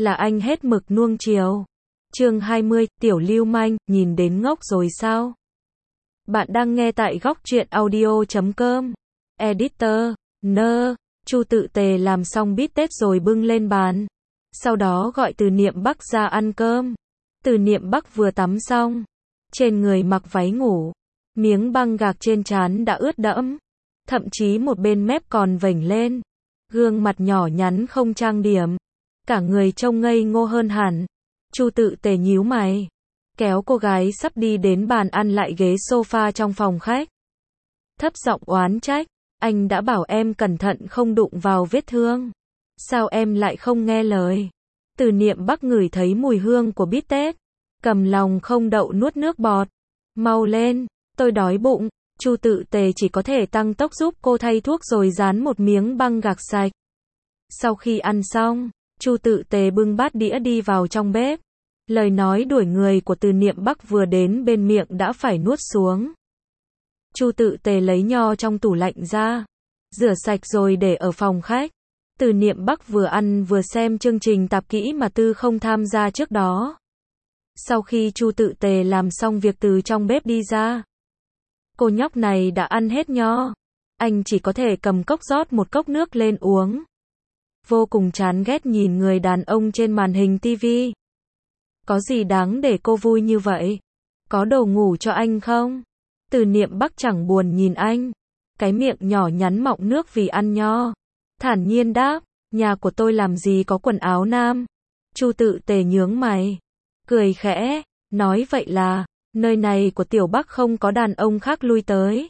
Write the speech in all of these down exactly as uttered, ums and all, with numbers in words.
là anh hết mực nuông chiều. Chương hai mươi, tiểu lưu manh, nhìn đến ngốc rồi sao? Bạn đang nghe tại góc truyện audio chấm com. Editor, nơ, Chu Tự Tề làm xong bít tết rồi bưng lên bàn. Sau đó gọi Từ Niệm Bắc ra ăn cơm. Từ Niệm Bắc vừa tắm xong, trên người mặc váy ngủ, miếng băng gạc trên trán đã ướt đẫm, thậm chí một bên mép còn vểnh lên, gương mặt nhỏ nhắn không trang điểm, cả người trông ngây ngô hơn hẳn. Chu Tự Tề nhíu mày, kéo cô gái sắp đi đến bàn ăn lại ghế sofa trong phòng khách. Thấp giọng oán trách, anh đã bảo em cẩn thận không đụng vào vết thương. Sao em lại không nghe lời? Từ Niệm Bắc ngửi thấy mùi hương của bít tết, cầm lòng không đậu nuốt nước bọt. Mau lên, tôi đói bụng. Chu Tự Tề chỉ có thể tăng tốc giúp cô thay thuốc rồi dán một miếng băng gạc sạch. Sau khi ăn xong, Chu Tự Tề bưng bát đĩa đi vào trong bếp. Lời nói đuổi người của Từ Niệm Bắc vừa đến bên miệng đã phải nuốt xuống. Chu Tự Tề lấy nho trong tủ lạnh ra, rửa sạch rồi để ở phòng khách. Từ Niệm Bắc vừa ăn vừa xem chương trình tạp kỹ mà Tư không tham gia trước đó. Sau khi Chu Tự Tề làm xong việc từ trong bếp đi ra, cô nhóc này đã ăn hết nho. Anh chỉ có thể cầm cốc rót một cốc nước lên uống. Vô cùng chán ghét nhìn người đàn ông trên màn hình tivi. Có gì đáng để cô vui như vậy? Có đồ ngủ cho anh không? Từ Niệm Bắc chẳng buồn nhìn anh. Cái miệng nhỏ nhắn mọng nước vì ăn nho. Thản nhiên đáp, nhà của tôi làm gì có quần áo nam. Chu Tự Tề nhướng mày, cười khẽ, nói vậy là, nơi này của Tiểu Bắc không có đàn ông khác lui tới.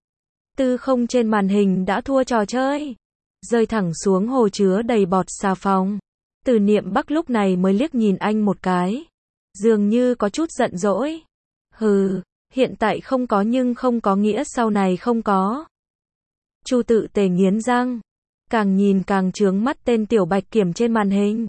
Tư không trên màn hình đã thua trò chơi, rơi thẳng xuống hồ chứa đầy bọt xà phòng. Từ Niệm Bắc lúc này mới liếc nhìn anh một cái, dường như có chút giận dỗi. Hừ, hiện tại không có nhưng không có nghĩa sau này không có. Chu Tự Tề nghiến răng, càng nhìn càng chướng mắt tên tiểu bạch kiểm trên màn hình.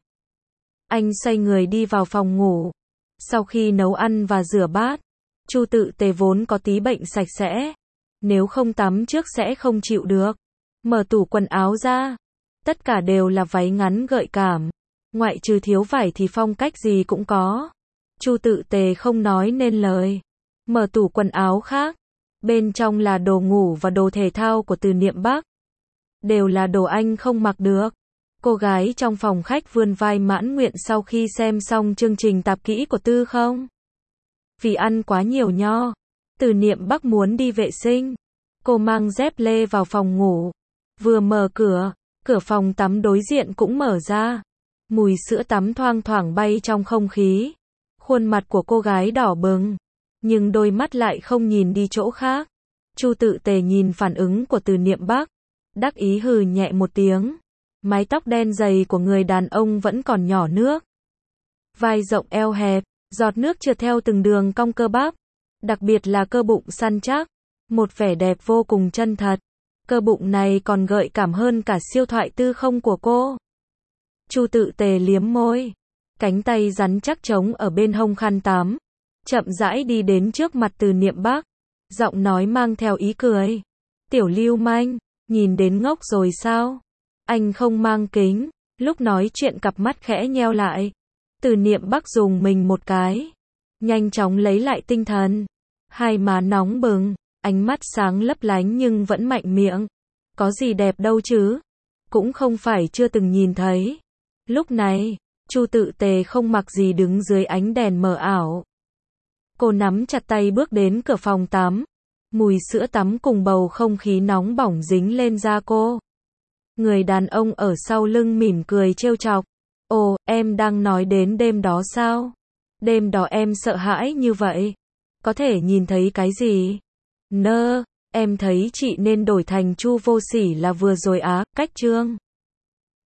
Anh xoay người đi vào phòng ngủ. Sau khi nấu ăn và rửa bát, Chu Tự Tề vốn có tí bệnh sạch sẽ. Nếu không tắm trước sẽ không chịu được. Mở tủ quần áo ra. Tất cả đều là váy ngắn gợi cảm. Ngoại trừ thiếu vải thì phong cách gì cũng có. Chu Tự Tề không nói nên lời. Mở tủ quần áo khác. Bên trong là đồ ngủ và đồ thể thao của Từ Niệm Bắc. Đều là đồ anh không mặc được. Cô gái trong phòng khách vươn vai mãn nguyện sau khi xem xong chương trình tạp kỹ của Tư không. Vì ăn quá nhiều nho, Từ Niệm Bắc muốn đi vệ sinh. Cô mang dép lê vào phòng ngủ. Vừa mở cửa, cửa phòng tắm đối diện cũng mở ra. Mùi sữa tắm thoang thoảng bay trong không khí. Khuôn mặt của cô gái đỏ bừng, nhưng đôi mắt lại không nhìn đi chỗ khác. Chu Tự Tề nhìn phản ứng của Từ Niệm Bắc, đắc ý hừ nhẹ một tiếng. Mái tóc đen dày của người đàn ông vẫn còn nhỏ nước. Vai rộng eo hẹp, giọt nước trượt theo từng đường cong cơ bắp. Đặc biệt là cơ bụng săn chắc. Một vẻ đẹp vô cùng chân thật. Cơ bụng này còn gợi cảm hơn cả siêu thoại tư không của cô. Chu Tự Tề liếm môi. Cánh tay rắn chắc trống ở bên hông khăn tắm. Chậm rãi đi đến trước mặt Từ Niệm Bắc. Giọng nói mang theo ý cười. Tiểu lưu manh, nhìn đến ngốc rồi sao? Anh không mang kính. Lúc nói chuyện cặp mắt khẽ nheo lại. Từ Niệm Bắc dùng mình một cái. Nhanh chóng lấy lại tinh thần. Hai má nóng bừng. Ánh mắt sáng lấp lánh nhưng vẫn mạnh miệng. Có gì đẹp đâu chứ? Cũng không phải chưa từng nhìn thấy. Lúc này, Chu Tự Tề không mặc gì đứng dưới ánh đèn mờ ảo. Cô nắm chặt tay bước đến cửa phòng tắm. Mùi sữa tắm cùng bầu không khí nóng bỏng dính lên da cô. Người đàn ông ở sau lưng mỉm cười trêu chọc. Ồ, em đang nói đến đêm đó sao? Đêm đó em sợ hãi như vậy. Có thể nhìn thấy cái gì? Nơ, em thấy chị nên đổi thành Chu Vô Sỉ là vừa rồi á, cách chương.